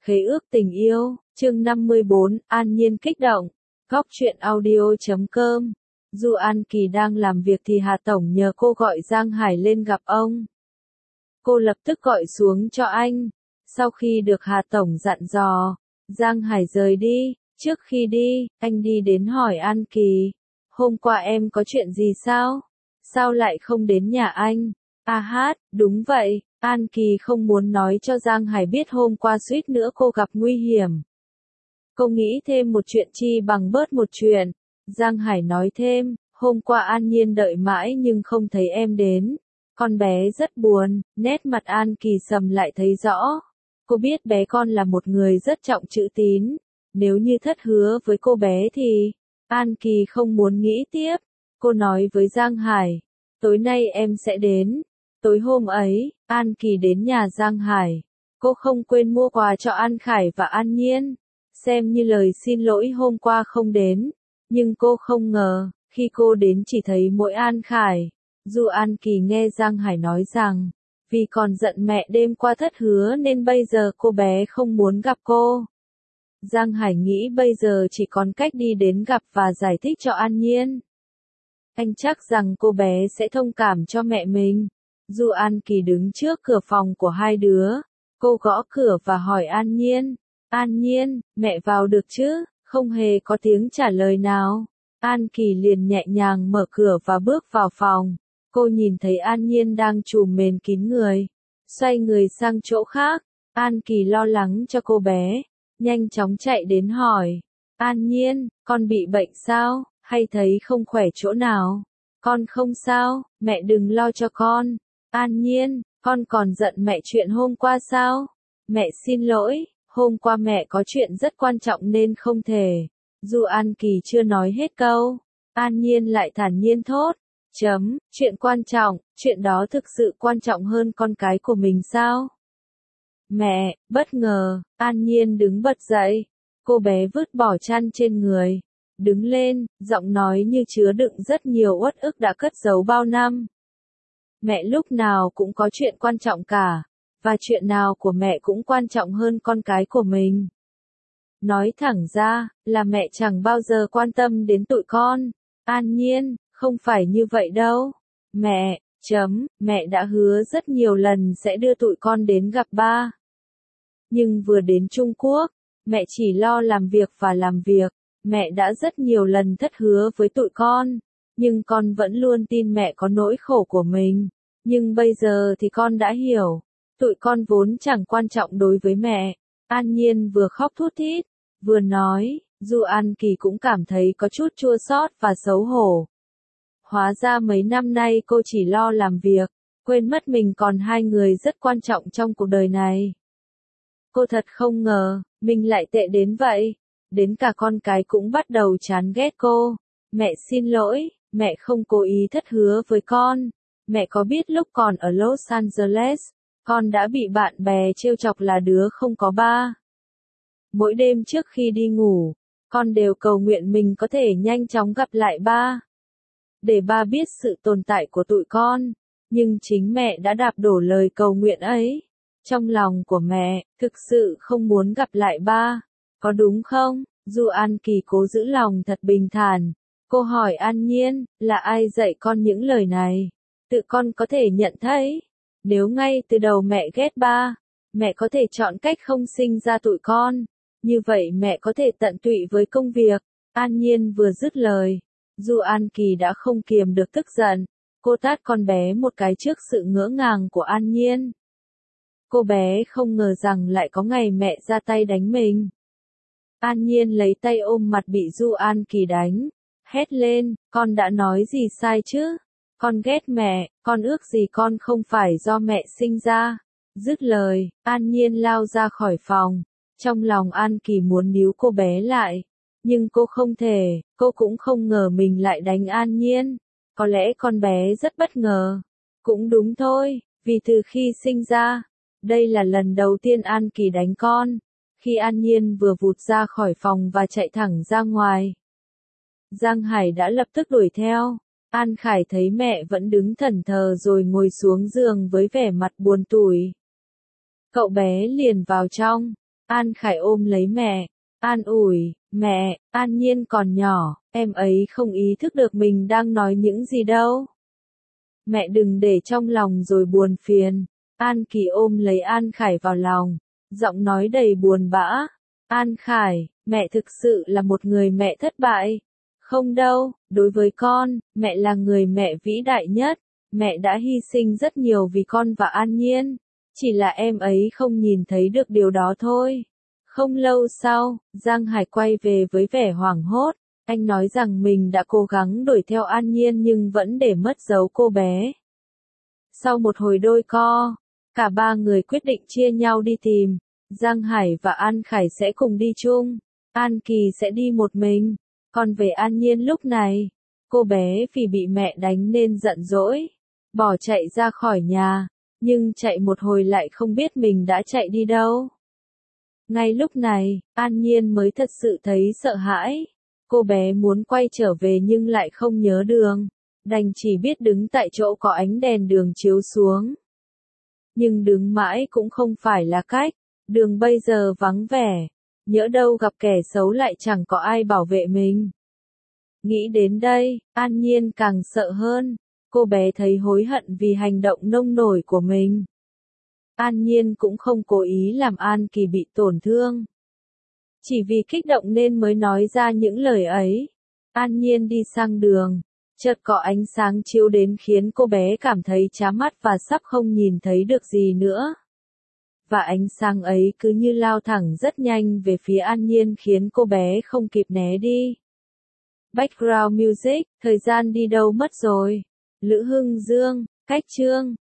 Khế ước tình yêu, chương 54, An Nhiên kích động. Góc truyện audio.com. Du An Kỳ đang làm việc thì Hà Tổng nhờ cô gọi Giang Hải lên gặp ông. Cô lập tức gọi xuống cho anh. Sau khi được Hà Tổng dặn dò, Giang Hải rời đi. Trước khi đi, anh đi đến hỏi An Kỳ. Hôm qua em có chuyện gì sao? Sao lại không đến nhà anh? Đúng vậy. An Kỳ không muốn nói cho Giang Hải biết hôm qua suýt nữa cô gặp nguy hiểm. Cô nghĩ thêm một chuyện chi bằng bớt một chuyện. Giang Hải nói thêm, hôm qua An Nhiên đợi mãi nhưng không thấy em đến. Con bé rất buồn, nét mặt An Kỳ sầm lại thấy rõ. Cô biết bé con là một người rất trọng chữ tín. Nếu như thất hứa với cô bé thì, An Kỳ không muốn nghĩ tiếp. Cô nói với Giang Hải, tối nay em sẽ đến. Tối hôm ấy, An Kỳ đến nhà Giang Hải. Cô không quên mua quà cho An Khải và An Nhiên. Xem như lời xin lỗi hôm qua không đến. Nhưng cô không ngờ, khi cô đến chỉ thấy mỗi An Khải. Dù An Kỳ nghe Giang Hải nói rằng, vì còn giận mẹ đêm qua thất hứa nên bây giờ cô bé không muốn gặp cô. Giang Hải nghĩ bây giờ chỉ còn cách đi đến gặp và giải thích cho An Nhiên. Anh chắc rằng cô bé sẽ thông cảm cho mẹ mình. Dù An Kỳ đứng trước cửa phòng của hai đứa, cô gõ cửa và hỏi An Nhiên. An Nhiên, mẹ vào được chứ? Không hề có tiếng trả lời nào. An Kỳ liền nhẹ nhàng mở cửa và bước vào phòng. Cô nhìn thấy An Nhiên đang trùm mền kín người. Xoay người sang chỗ khác. An Kỳ lo lắng cho cô bé. Nhanh chóng chạy đến hỏi. An Nhiên, con bị bệnh sao? Hay thấy không khỏe chỗ nào? Con không sao, mẹ đừng lo cho con. An Nhiên, con còn giận mẹ chuyện hôm qua sao? Mẹ xin lỗi, hôm qua mẹ có chuyện rất quan trọng nên không thể. Dù An Kỳ chưa nói hết câu, An Nhiên lại thản nhiên thốt. Chuyện quan trọng, chuyện đó thực sự quan trọng hơn con cái của mình sao? Mẹ, bất ngờ, An Nhiên đứng bật dậy. Cô bé vứt bỏ chăn trên người. Đứng lên, giọng nói như chứa đựng rất nhiều uất ức đã cất giấu bao năm. Mẹ lúc nào cũng có chuyện quan trọng cả, và chuyện nào của mẹ cũng quan trọng hơn con cái của mình. Nói thẳng ra, là mẹ chẳng bao giờ quan tâm đến tụi con. An Nhiên, không phải như vậy đâu. Mẹ đã hứa rất nhiều lần sẽ đưa tụi con đến gặp ba. Nhưng vừa đến Trung Quốc, mẹ chỉ lo làm việc và làm việc. Mẹ đã rất nhiều lần thất hứa với tụi con, nhưng con vẫn luôn tin mẹ có nỗi khổ của mình. Nhưng bây giờ thì con đã hiểu, tụi con vốn chẳng quan trọng đối với mẹ. An Nhiên vừa khóc thút thít, vừa nói, dù An Kỳ cũng cảm thấy có chút chua xót và xấu hổ. Hóa ra mấy năm nay cô chỉ lo làm việc, quên mất mình còn hai người rất quan trọng trong cuộc đời này. Cô thật không ngờ, mình lại tệ đến vậy. Đến cả con cái cũng bắt đầu chán ghét cô. Mẹ xin lỗi, mẹ không cố ý thất hứa với con. Mẹ có biết lúc còn ở Los Angeles, con đã bị bạn bè trêu chọc là đứa không có ba. Mỗi đêm trước khi đi ngủ, con đều cầu nguyện mình có thể nhanh chóng gặp lại ba. Để ba biết sự tồn tại của tụi con. Nhưng chính mẹ đã đạp đổ lời cầu nguyện ấy. Trong lòng của mẹ, thực sự không muốn gặp lại ba. Có đúng không? Dù An Kỳ cố giữ lòng thật bình thản. Cô hỏi An Nhiên, là ai dạy con những lời này? Tự con có thể nhận thấy. Nếu ngay từ đầu mẹ ghét ba, mẹ có thể chọn cách không sinh ra tụi con. Như vậy mẹ có thể tận tụy với công việc. An Nhiên vừa dứt lời. Dù An Kỳ đã không kiềm được tức giận. Cô tát con bé một cái trước sự ngỡ ngàng của An Nhiên. Cô bé không ngờ rằng lại có ngày mẹ ra tay đánh mình. An Nhiên lấy tay ôm mặt bị Du An Kỳ đánh. Hét lên, con đã nói gì sai chứ? Con ghét mẹ, con ước gì con không phải do mẹ sinh ra. Dứt lời, An Nhiên lao ra khỏi phòng. Trong lòng An Kỳ muốn níu cô bé lại. Nhưng cô không thể, cô cũng không ngờ mình lại đánh An Nhiên. Có lẽ con bé rất bất ngờ. Cũng đúng thôi, vì từ khi sinh ra, đây là lần đầu tiên An Kỳ đánh con. Khi An Nhiên vừa vụt ra khỏi phòng và chạy thẳng ra ngoài, Giang Hải đã lập tức đuổi theo. An Khải thấy mẹ vẫn đứng thẫn thờ rồi ngồi xuống giường với vẻ mặt buồn tủi. Cậu bé liền vào trong. An Khải ôm lấy mẹ, an ủi, mẹ, An Nhiên còn nhỏ, em ấy không ý thức được mình đang nói những gì đâu. Mẹ đừng để trong lòng rồi buồn phiền. An Kỳ ôm lấy An Khải vào lòng, giọng nói đầy buồn bã. An Khải, mẹ thực sự là một người mẹ thất bại. Không đâu, đối với con, mẹ là người mẹ vĩ đại nhất. Mẹ đã hy sinh rất nhiều vì con và An Nhiên. Chỉ là em ấy không nhìn thấy được điều đó thôi. Không lâu sau, Giang Hải quay về với vẻ hoảng hốt. Anh nói rằng mình đã cố gắng đuổi theo An Nhiên nhưng vẫn để mất dấu cô bé. Sau một hồi đôi co, cả ba người quyết định chia nhau đi tìm. Giang Hải và An Khải sẽ cùng đi chung. An Kỳ sẽ đi một mình. Còn về An Nhiên lúc này, cô bé vì bị mẹ đánh nên giận dỗi, bỏ chạy ra khỏi nhà, nhưng chạy một hồi lại không biết mình đã chạy đi đâu. Ngay lúc này, An Nhiên mới thật sự thấy sợ hãi. Cô bé muốn quay trở về nhưng lại không nhớ đường, đành chỉ biết đứng tại chỗ có ánh đèn đường chiếu xuống. Nhưng đứng mãi cũng không phải là cách, đường bây giờ vắng vẻ, nhỡ đâu gặp kẻ xấu lại chẳng có ai bảo vệ mình. Nghĩ đến đây, An Nhiên càng sợ hơn, cô bé thấy hối hận vì hành động nông nổi của mình. An Nhiên cũng không cố ý làm An Kỳ bị tổn thương. Chỉ vì kích động nên mới nói ra những lời ấy. An Nhiên đi sang đường, chợt có ánh sáng chiếu đến khiến cô bé cảm thấy chá mắt và sắp không nhìn thấy được gì nữa. Và ánh sáng ấy cứ như lao thẳng rất nhanh về phía An Nhiên khiến cô bé không kịp né đi. Background music, thời gian đi đâu mất rồi? Lữ Hưng Dương, Cách Chương.